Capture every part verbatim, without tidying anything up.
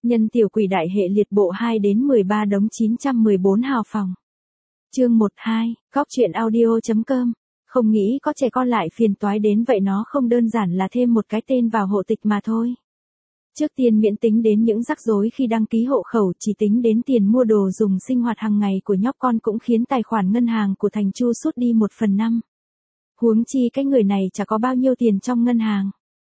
Nhân tiểu quỷ đại hệ liệt bộ hai đến mười ba đống chín trăm mười bốn hào phòng. Chương một hai, góc truyện audio.com. Không nghĩ có trẻ con lại phiền toái đến vậy, nó không đơn giản là thêm một cái tên vào hộ tịch mà thôi. Trước tiên miễn tính đến những rắc rối khi đăng ký hộ khẩu, chỉ tính đến tiền mua đồ dùng sinh hoạt hàng ngày của nhóc con cũng khiến tài khoản ngân hàng của Thành Chu sút đi một phần năm. Huống chi cái người này chả có bao nhiêu tiền trong ngân hàng.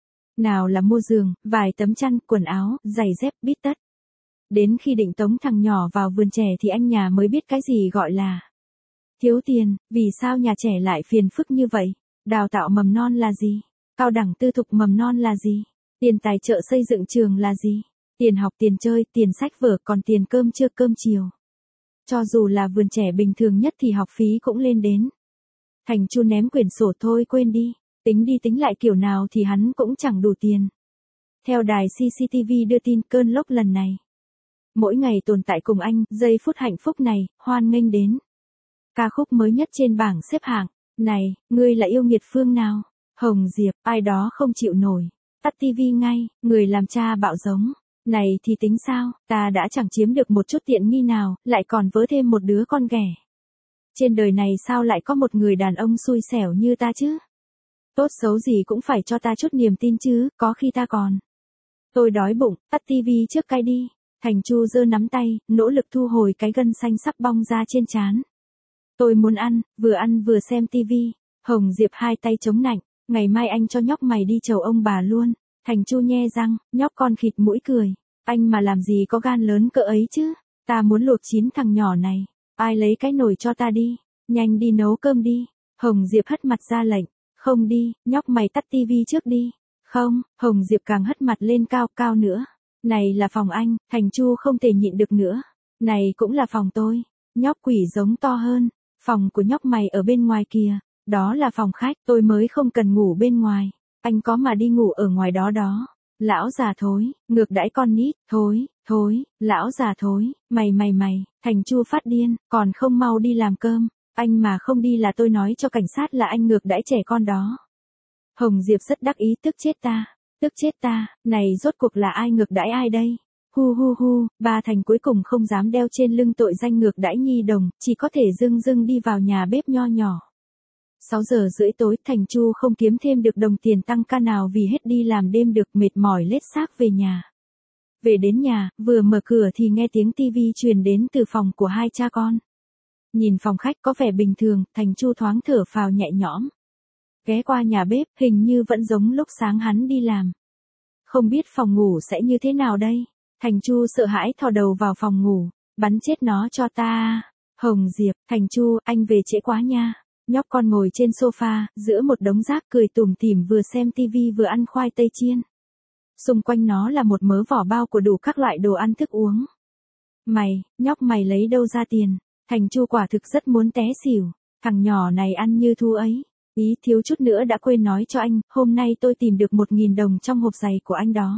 Nào là mua giường, vài tấm chăn, quần áo, giày dép, bít tất. Đến khi định tống thằng nhỏ vào vườn trẻ thì anh nhà mới biết cái gì gọi là thiếu tiền. Vì sao nhà trẻ lại phiền phức như vậy? Đào tạo mầm non là gì? Cao đẳng tư thục mầm non là gì? Tiền tài trợ xây dựng trường là gì? Tiền học, tiền chơi, tiền sách vở, còn tiền cơm trưa, cơm chiều. Cho dù là vườn trẻ bình thường nhất thì học phí cũng lên đến. Thành Chu ném quyển sổ, thôi quên đi, tính đi tính lại kiểu nào thì hắn cũng chẳng đủ tiền. Theo đài xê xê tê vê đưa tin, cơn lốc lần này mỗi ngày tồn tại cùng anh, giây phút hạnh phúc này, hoan nghênh đến. Ca khúc mới nhất trên bảng xếp hạng. Này, ngươi là yêu nghiệt phương nào? Hồng Diệp, ai đó không chịu nổi. Tắt tivi ngay, người làm cha bạo giống. Này thì tính sao, ta đã chẳng chiếm được một chút tiện nghi nào, lại còn vớ thêm một đứa con ghẻ. Trên đời này sao lại có một người đàn ông xui xẻo như ta chứ? Tốt xấu gì cũng phải cho ta chút niềm tin chứ, có khi ta còn. Tôi đói bụng, tắt tivi trước cái đi. Thành Chu giơ nắm tay, nỗ lực thu hồi cái gân xanh sắp bong ra trên trán. Tôi muốn ăn, vừa ăn vừa xem tivi. Hồng Diệp hai tay chống nạnh, ngày mai anh cho nhóc mày đi chầu ông bà luôn. Thành Chu nhe răng, nhóc con khịt mũi cười. Anh mà làm gì có gan lớn cỡ ấy chứ? Ta muốn luộc chín thằng nhỏ này. Ai lấy cái nồi cho ta đi, nhanh đi nấu cơm đi. Hồng Diệp hất mặt ra lệnh. Không đi, nhóc mày tắt tivi trước đi. Không, Hồng Diệp càng hất mặt lên cao cao nữa. Này là phòng anh. Thành Chu không thể nhịn được nữa. Này cũng là phòng tôi. Nhóc quỷ giống to hơn. Phòng của nhóc mày ở bên ngoài kìa. Đó là phòng khách, tôi mới không cần ngủ bên ngoài. Anh có mà đi ngủ ở ngoài đó đó. Lão già thối, ngược đãi con nít, thối, thối, lão già thối, mày mày mày. Thành Chu phát điên, còn không mau đi làm cơm. Anh mà không đi là tôi nói cho cảnh sát là anh ngược đãi trẻ con đó. Hồng Diệp rất đắc ý, tức chết ta, tức chết ta, này rốt cuộc là ai ngược đãi ai đây? Hu hu hu, ba Thành cuối cùng không dám đeo trên lưng tội danh ngược đãi nhi đồng, chỉ có thể dưng dưng đi vào nhà bếp nho nhỏ. sáu giờ rưỡi tối, Thành Chu không kiếm thêm được đồng tiền tăng ca nào vì hết đi làm đêm được, mệt mỏi lết xác về nhà. Về đến nhà, vừa mở cửa thì nghe tiếng tivi truyền đến từ phòng của hai cha con. Nhìn phòng khách có vẻ bình thường, Thành Chu thoáng thở phào nhẹ nhõm. Ghé qua nhà bếp, hình như vẫn giống lúc sáng hắn đi làm. Không biết phòng ngủ sẽ như thế nào đây? Thành Chu sợ hãi thò đầu vào phòng ngủ. Bắn chết nó cho ta. Hồng Diệp, Thành Chu, anh về trễ quá nha. Nhóc con ngồi trên sofa, giữa một đống rác cười tủm tỉm, vừa xem tivi vừa ăn khoai tây chiên. Xung quanh nó là một mớ vỏ bao của đủ các loại đồ ăn thức uống. Mày, nhóc mày lấy đâu ra tiền? Thành Chu quả thực rất muốn té xỉu. Thằng nhỏ này ăn như thú ấy. Ý, thiếu chút nữa đã quên nói cho anh, hôm nay tôi tìm được một nghìn đồng trong hộp giày của anh đó.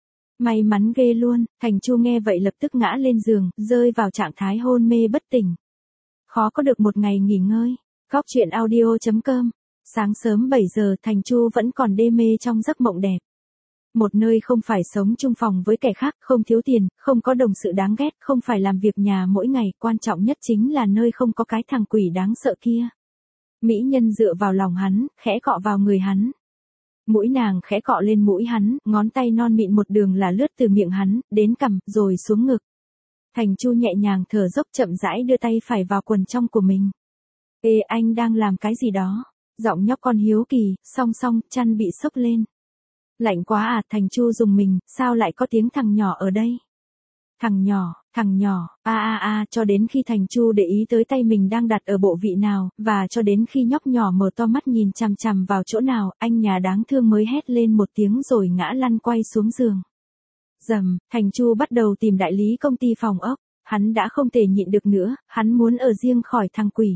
May mắn ghê luôn. Thành Chu nghe vậy lập tức ngã lên giường, rơi vào trạng thái hôn mê bất tỉnh. Khó có được một ngày nghỉ ngơi. Góc truyện audio.com. Sáng sớm bảy giờ, Thành Chu vẫn còn đê mê trong giấc mộng đẹp. Một nơi không phải sống chung phòng với kẻ khác, không thiếu tiền, không có đồng sự đáng ghét, không phải làm việc nhà mỗi ngày, quan trọng nhất chính là nơi không có cái thằng quỷ đáng sợ kia. Mỹ nhân dựa vào lòng hắn, khẽ cọ vào người hắn. Mũi nàng khẽ cọ lên mũi hắn, ngón tay non mịn một đường là lướt từ miệng hắn, đến cằm, rồi xuống ngực. Thành Chu nhẹ nhàng thở dốc, chậm rãi đưa tay phải vào quần trong của mình. Ê, anh đang làm cái gì đó? Giọng nhóc con hiếu kỳ, song song, chăn bị xốc lên. Lạnh quá à? Thành Chu rùng mình, sao lại có tiếng thằng nhỏ ở đây? Thằng nhỏ, thằng nhỏ, a a a, cho đến khi Thành Chu để ý tới tay mình đang đặt ở bộ vị nào, và cho đến khi nhóc nhỏ mở to mắt nhìn chằm chằm vào chỗ nào, anh nhà đáng thương mới hét lên một tiếng rồi ngã lăn quay xuống giường. Dầm, Thành Chu bắt đầu tìm đại lý công ty phòng ốc, hắn đã không thể nhịn được nữa, hắn muốn ở riêng khỏi thằng quỷ.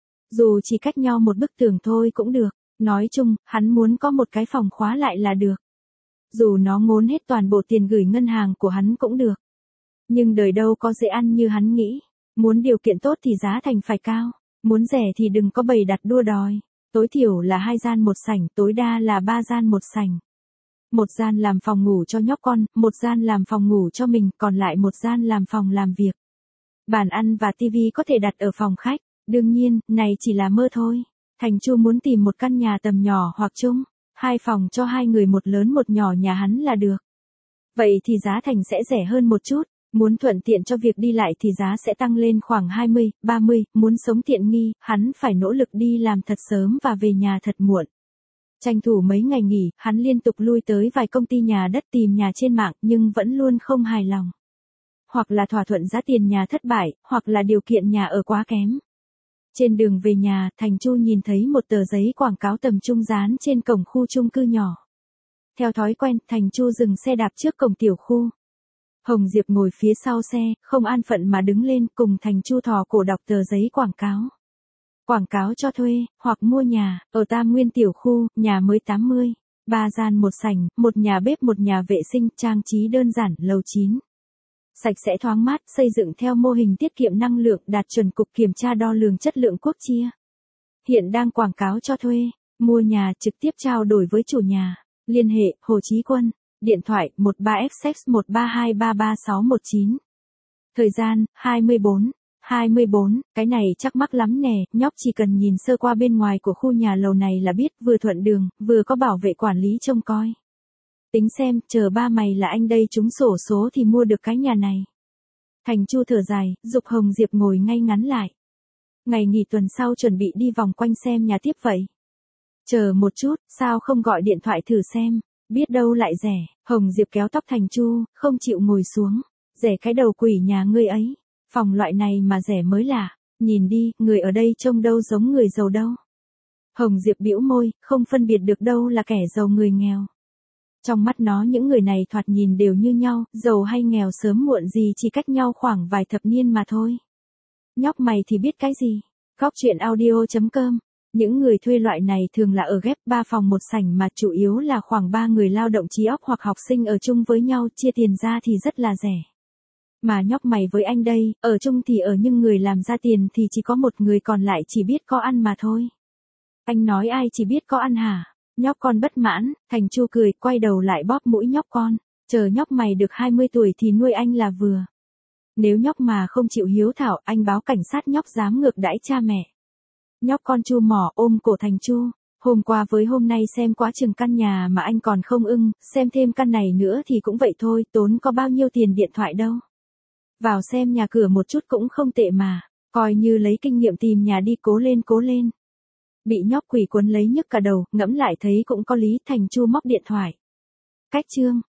Dù chỉ cách nhau một bức tường thôi cũng được, nói chung, hắn muốn có một cái phòng khóa lại là được. Dù nó ngốn hết toàn bộ tiền gửi ngân hàng của hắn cũng được. Nhưng đời đâu có dễ ăn như hắn nghĩ. Muốn điều kiện tốt thì giá thành phải cao. Muốn rẻ thì đừng có bày đặt đua đòi. Tối thiểu là hai gian một sảnh, tối đa là ba gian một sảnh. Một gian làm phòng ngủ cho nhóc con, một gian làm phòng ngủ cho mình, còn lại một gian làm phòng làm việc. Bàn ăn và tivi có thể đặt ở phòng khách. Đương nhiên, này chỉ là mơ thôi. Thành Chu muốn tìm một căn nhà tầm nhỏ hoặc chung, hai phòng cho hai người, một lớn một nhỏ nhà hắn là được. Vậy thì giá thành sẽ rẻ hơn một chút, muốn thuận tiện cho việc đi lại thì giá sẽ tăng lên khoảng hai mươi, ba mươi, muốn sống tiện nghi, hắn phải nỗ lực đi làm thật sớm và về nhà thật muộn. Tranh thủ mấy ngày nghỉ, hắn liên tục lui tới vài công ty nhà đất tìm nhà trên mạng nhưng vẫn luôn không hài lòng. Hoặc là thỏa thuận giá tiền nhà thất bại, hoặc là điều kiện nhà ở quá kém. Trên đường về nhà, Thành Chu nhìn thấy một tờ giấy quảng cáo tầm trung dán trên cổng khu chung cư nhỏ. Theo thói quen, Thành Chu dừng xe đạp trước cổng tiểu khu. Hồng Diệp ngồi phía sau xe, không an phận mà đứng lên cùng Thành Chu thò cổ đọc tờ giấy quảng cáo. Quảng cáo cho thuê, hoặc mua nhà, ở Tam Nguyên tiểu khu, nhà mới tám mươi, ba gian một sảnh, một nhà bếp một nhà vệ sinh, trang trí đơn giản, lầu chín. Sạch sẽ thoáng mát, xây dựng theo mô hình tiết kiệm năng lượng đạt chuẩn cục kiểm tra đo lường chất lượng quốc chia. Hiện đang quảng cáo cho thuê, mua nhà trực tiếp trao đổi với chủ nhà. Liên hệ, Hồ Chí Quân, điện thoại một ba x x một ba hai ba ba sáu một chín. Thời gian, hai mươi bốn, hai mươi bốn, cái này chắc mắc lắm nè, nhóc chỉ cần nhìn sơ qua bên ngoài của khu nhà lầu này là biết, vừa thuận đường, vừa có bảo vệ quản lý trông coi. Tính xem, chờ ba mày là anh đây trúng xổ số thì mua được cái nhà này. Thành Chu thở dài, giục Hồng Diệp ngồi ngay ngắn lại. Ngày nghỉ tuần sau chuẩn bị đi vòng quanh xem nhà tiếp vậy. Chờ một chút, sao không gọi điện thoại thử xem, biết đâu lại rẻ. Hồng Diệp kéo tóc Thành Chu, không chịu ngồi xuống. Rẻ cái đầu quỷ nhà ngươi ấy. Phòng loại này mà rẻ mới lạ. Nhìn đi, người ở đây trông đâu giống người giàu đâu. Hồng Diệp bĩu môi, không phân biệt được đâu là kẻ giàu người nghèo. Trong mắt nó những người này thoạt nhìn đều như nhau, giàu hay nghèo sớm muộn gì chỉ cách nhau khoảng vài thập niên mà thôi. Nhóc mày thì biết cái gì? Góc truyện audio chấm com. Những người thuê loại này thường là ở ghép ba phòng một sảnh mà chủ yếu là khoảng ba người lao động trí óc hoặc học sinh ở chung với nhau, chia tiền ra thì rất là rẻ. Mà nhóc mày với anh đây, ở chung thì ở nhưng người làm ra tiền thì chỉ có một người, còn lại chỉ biết có ăn mà thôi. Anh nói ai chỉ biết có ăn hả? Nhóc con bất mãn, Thành Chu cười, quay đầu lại bóp mũi nhóc con. Chờ nhóc mày được hai mươi tuổi thì nuôi anh là vừa. Nếu nhóc mà không chịu hiếu thảo, anh báo cảnh sát nhóc dám ngược đãi cha mẹ. Nhóc con chu mỏ ôm cổ Thành Chu. Hôm qua với hôm nay xem quá chừng căn nhà mà anh còn không ưng, xem thêm căn này nữa thì cũng vậy thôi, tốn có bao nhiêu tiền điện thoại đâu. Vào xem nhà cửa một chút cũng không tệ mà, coi như lấy kinh nghiệm tìm nhà đi, cố lên cố lên. Bị nhóc quỷ cuốn lấy nhức cả đầu, ngẫm lại thấy cũng có lý. Thành Chu móc điện thoại. Cách chương.